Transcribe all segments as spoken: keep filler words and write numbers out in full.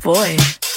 boy.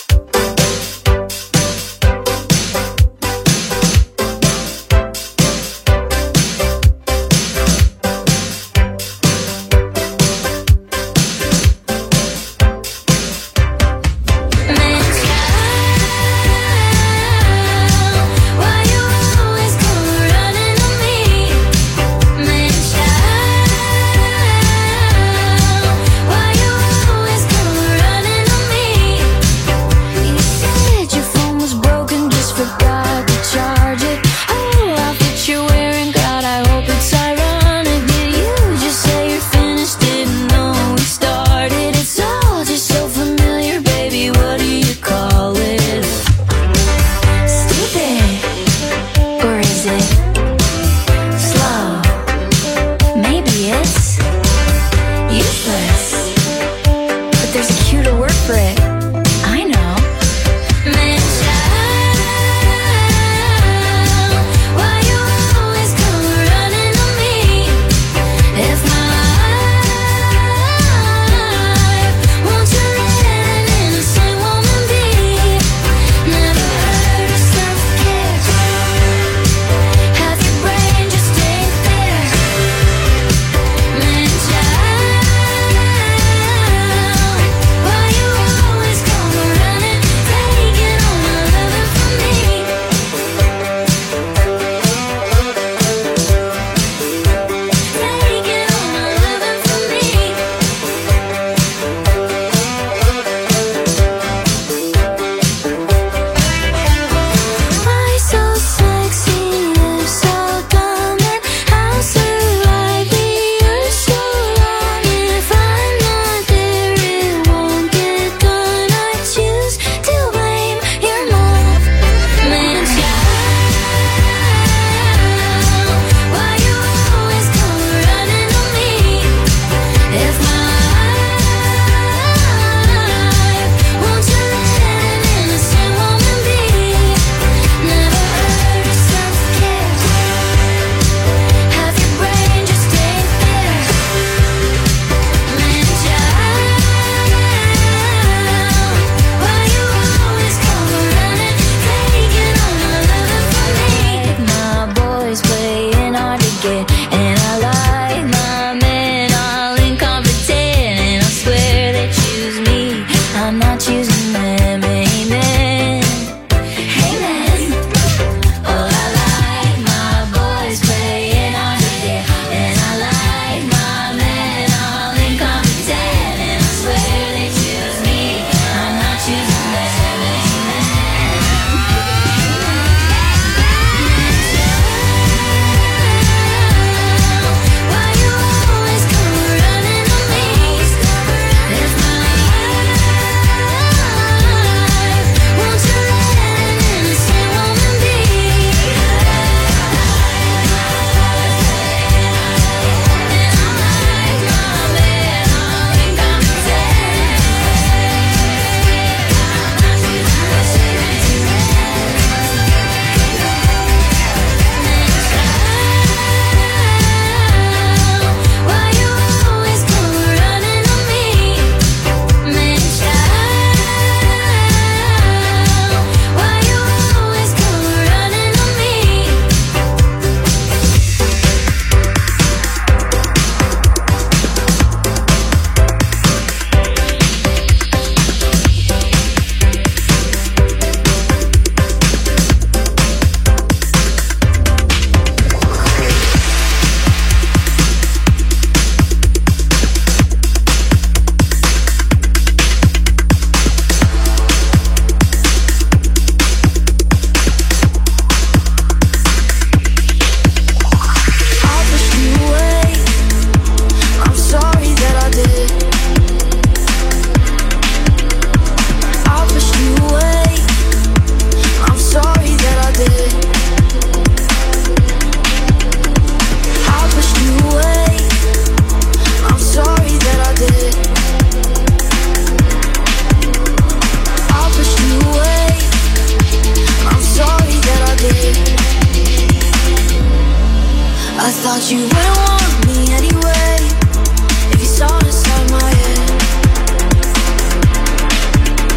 Thought you wouldn't want me anyway, if you saw inside my head.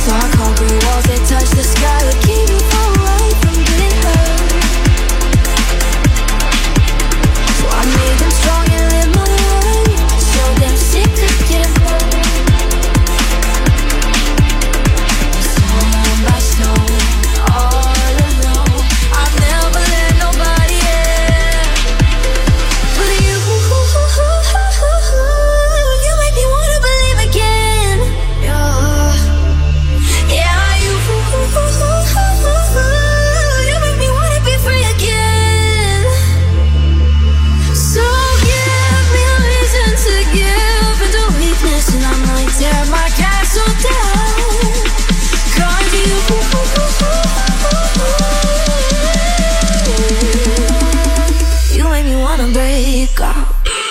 Dark concrete walls that touch the sky would keep me far away from getting hurt. So I made them strong and live my life. So damn sick of getting hurt. Stone by stone, all alone. I've never let nobody in. But you, you make me wanna believe again. Yeah, yeah, you, you make me wanna be free again. So give me a reason to give into weakness, and I might tear my castle down. Cause you, you make me wanna break out.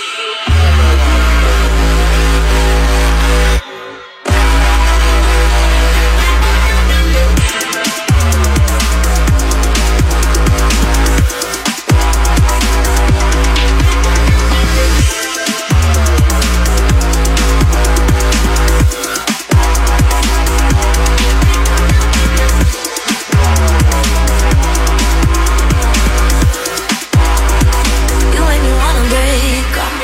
You make me wanna break out.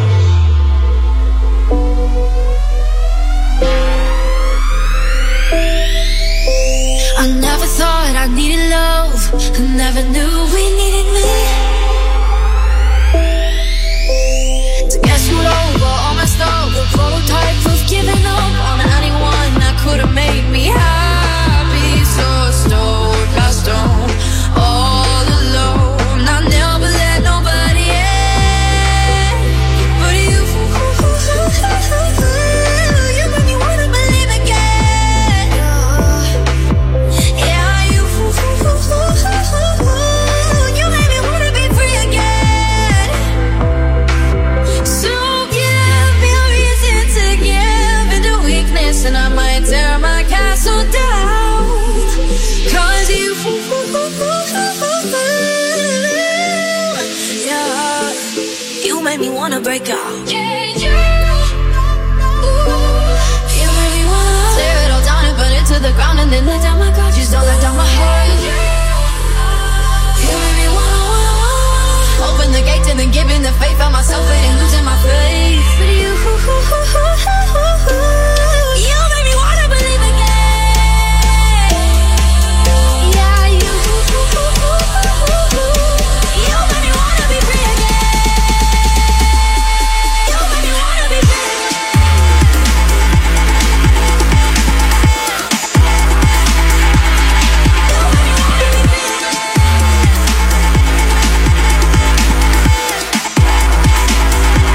I never thought I needed love. I never knew we needed me. To get screwed over, all messed up, the prototype of giving up on anyone that could've made me happy. So stone by stone, all alone. I never let nobody in. But you, you make me wanna believe again. Yeah, you, you make me wanna be free again. So give me a reason to give into weakness, and I might tear my castle down. Cause you, yeah, you make me wanna break out. Yeah, you, you make me wanna tear it all down and burn it to the ground, and then let down my guard, just don't let down my heart. You make me wanna, wanna, wanna open the gate and then giving the faith. Found myself waiting, losing my faith. But you, you make me wanna believe again. Yeah, you, you make me wanna be free again. You make me wanna be free again. You make me wanna be free again.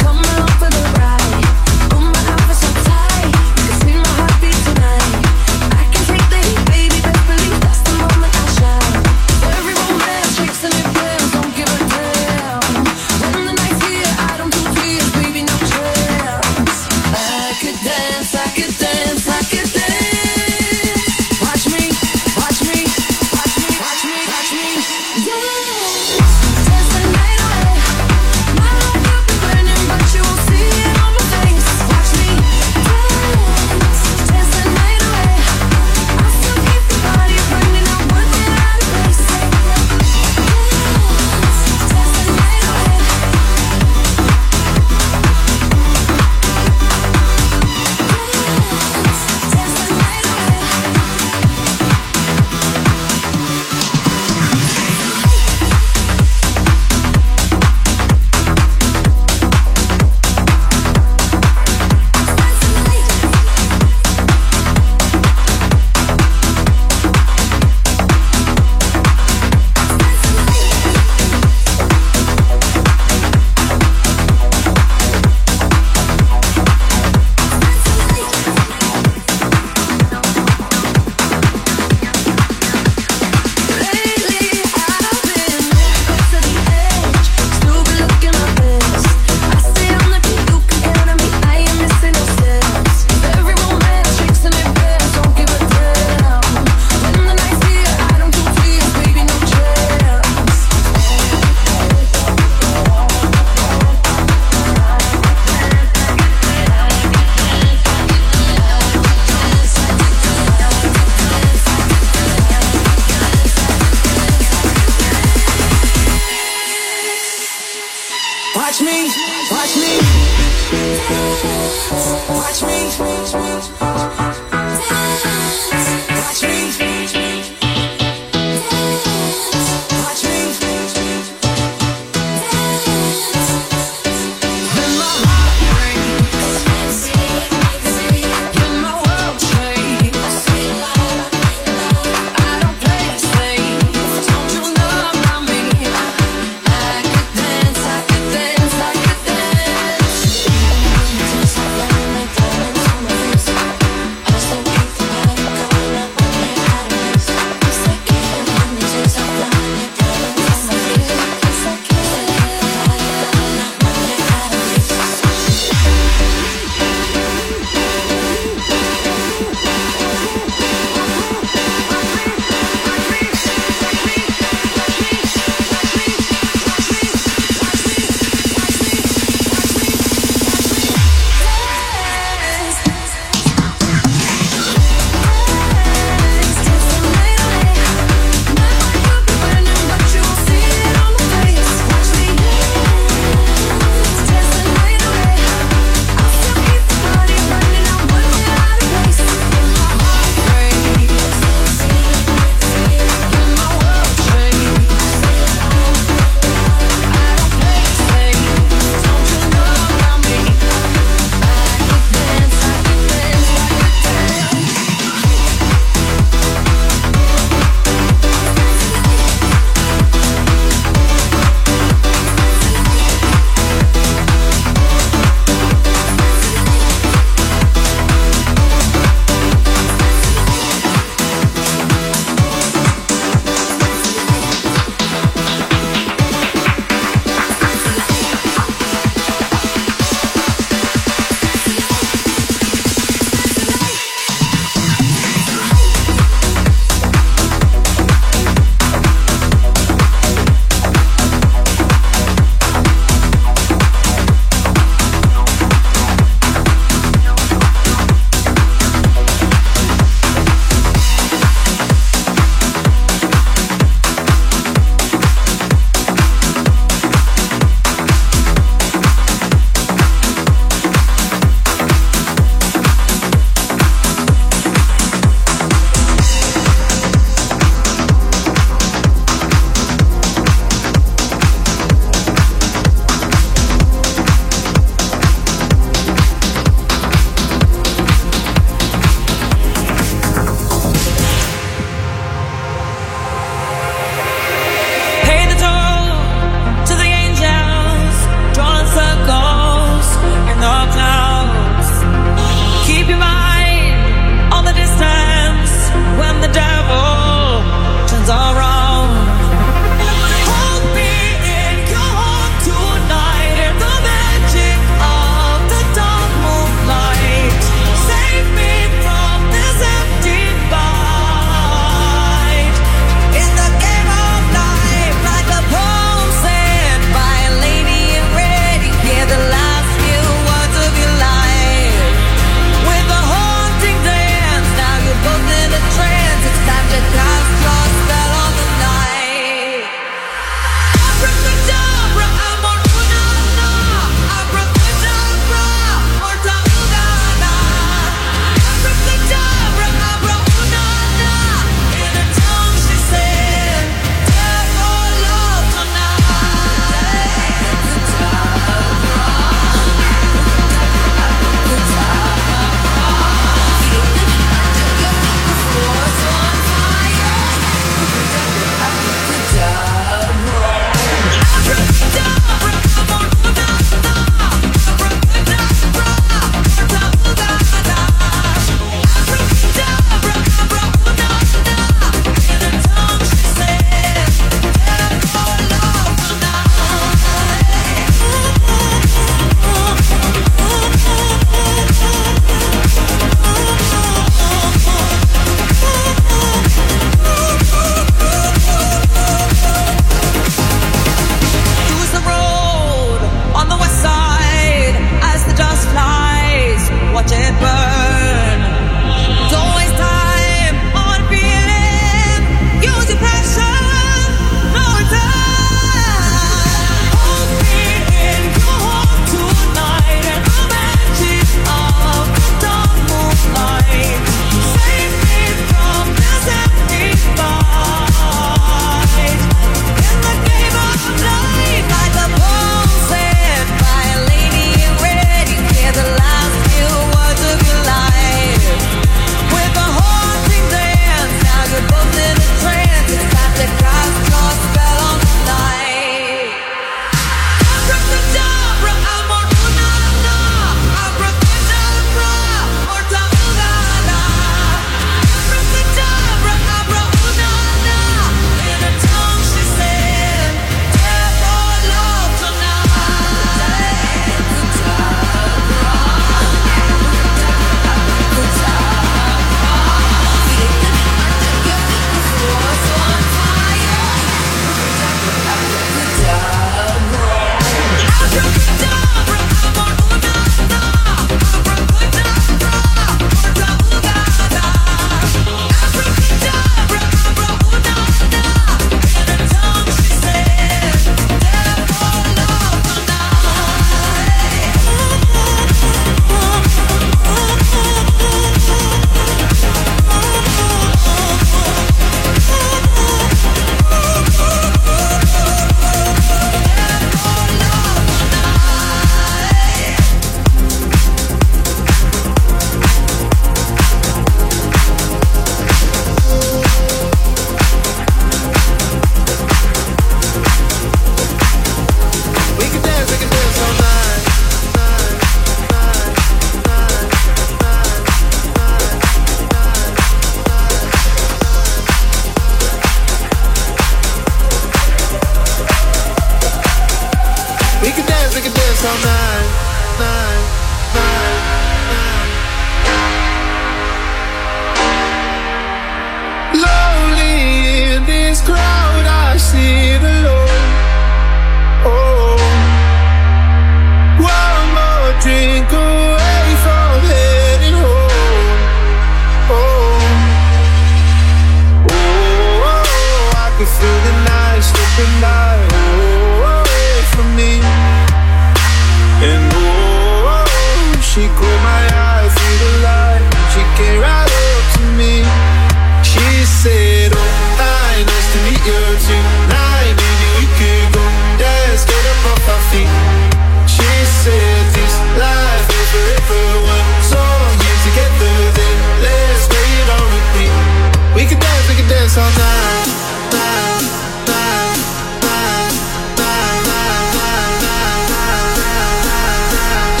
all night, night, night, night, night, night, night, night.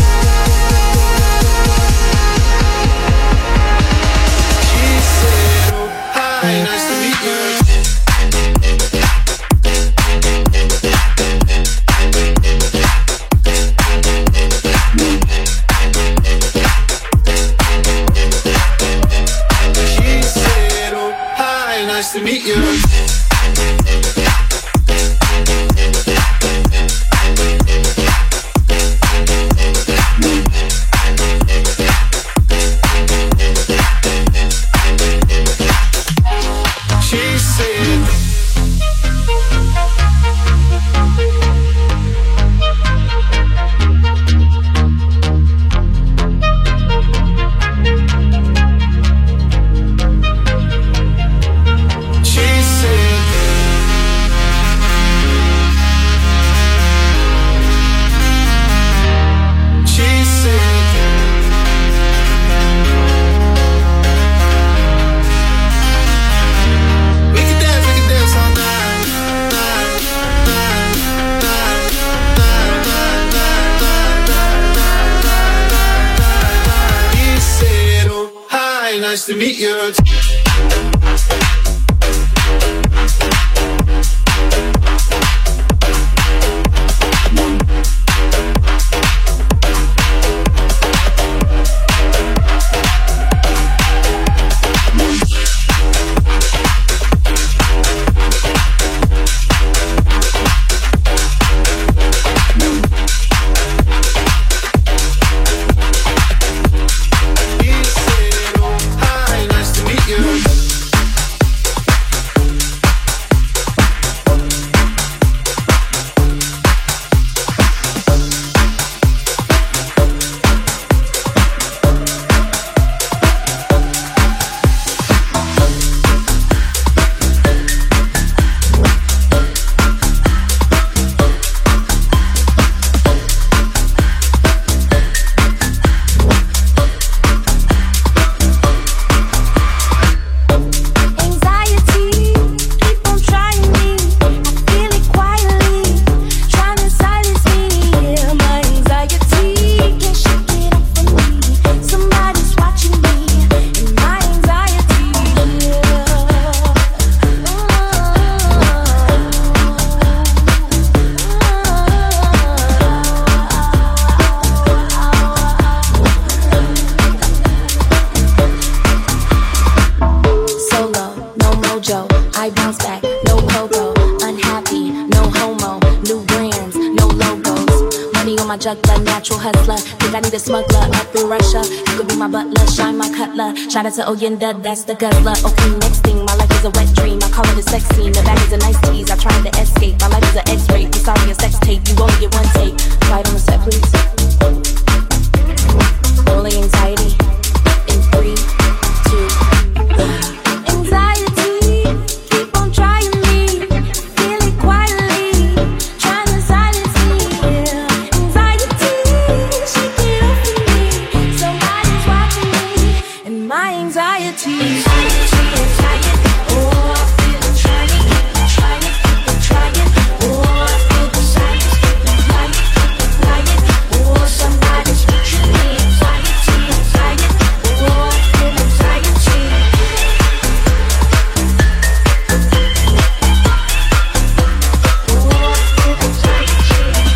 She said, oh, hi, nice to meet you. Nice to meet you. Nice to meet you. Shout out to Oyenda, that's the guzzler. Okay, next thing, my life is a wet dream. I call it a sex scene, the bag is a nice tease. I tried to escape, my life is an X-ray. I'm sorry, a sex tape, you only get one take. Try it on the set, please. Rolling anxiety in three, two, one. Anxiety, keep on trying me. Feel it quietly, trying to silence me. Anxiety, shake it off of me. Somebody's watching me. And my anxiety, anxiety, anxiety. Oh, I feel it trying, trying, trying. Oh, I feel the silence, lying, lying. Oh, somebody's watching me. Anxiety, anxiety. Oh, I feel anxiety. Oh, I feel anxiety.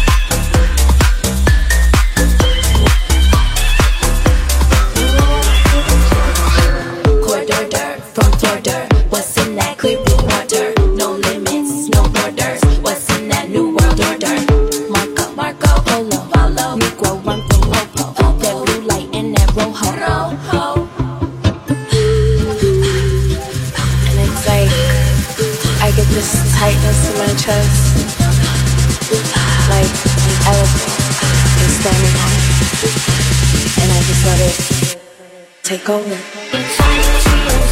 Corridor from border, what's in that clear blue water? No limits, no borders. What's in that new world order? Marco, Marco, Polo, Polo, Negro, run from Popo. That blue light in that rojo, rojo. And it's like I get this tightness in my chest, like an elephant is standing on it, and I just let it take over. Anxiety, anxiety.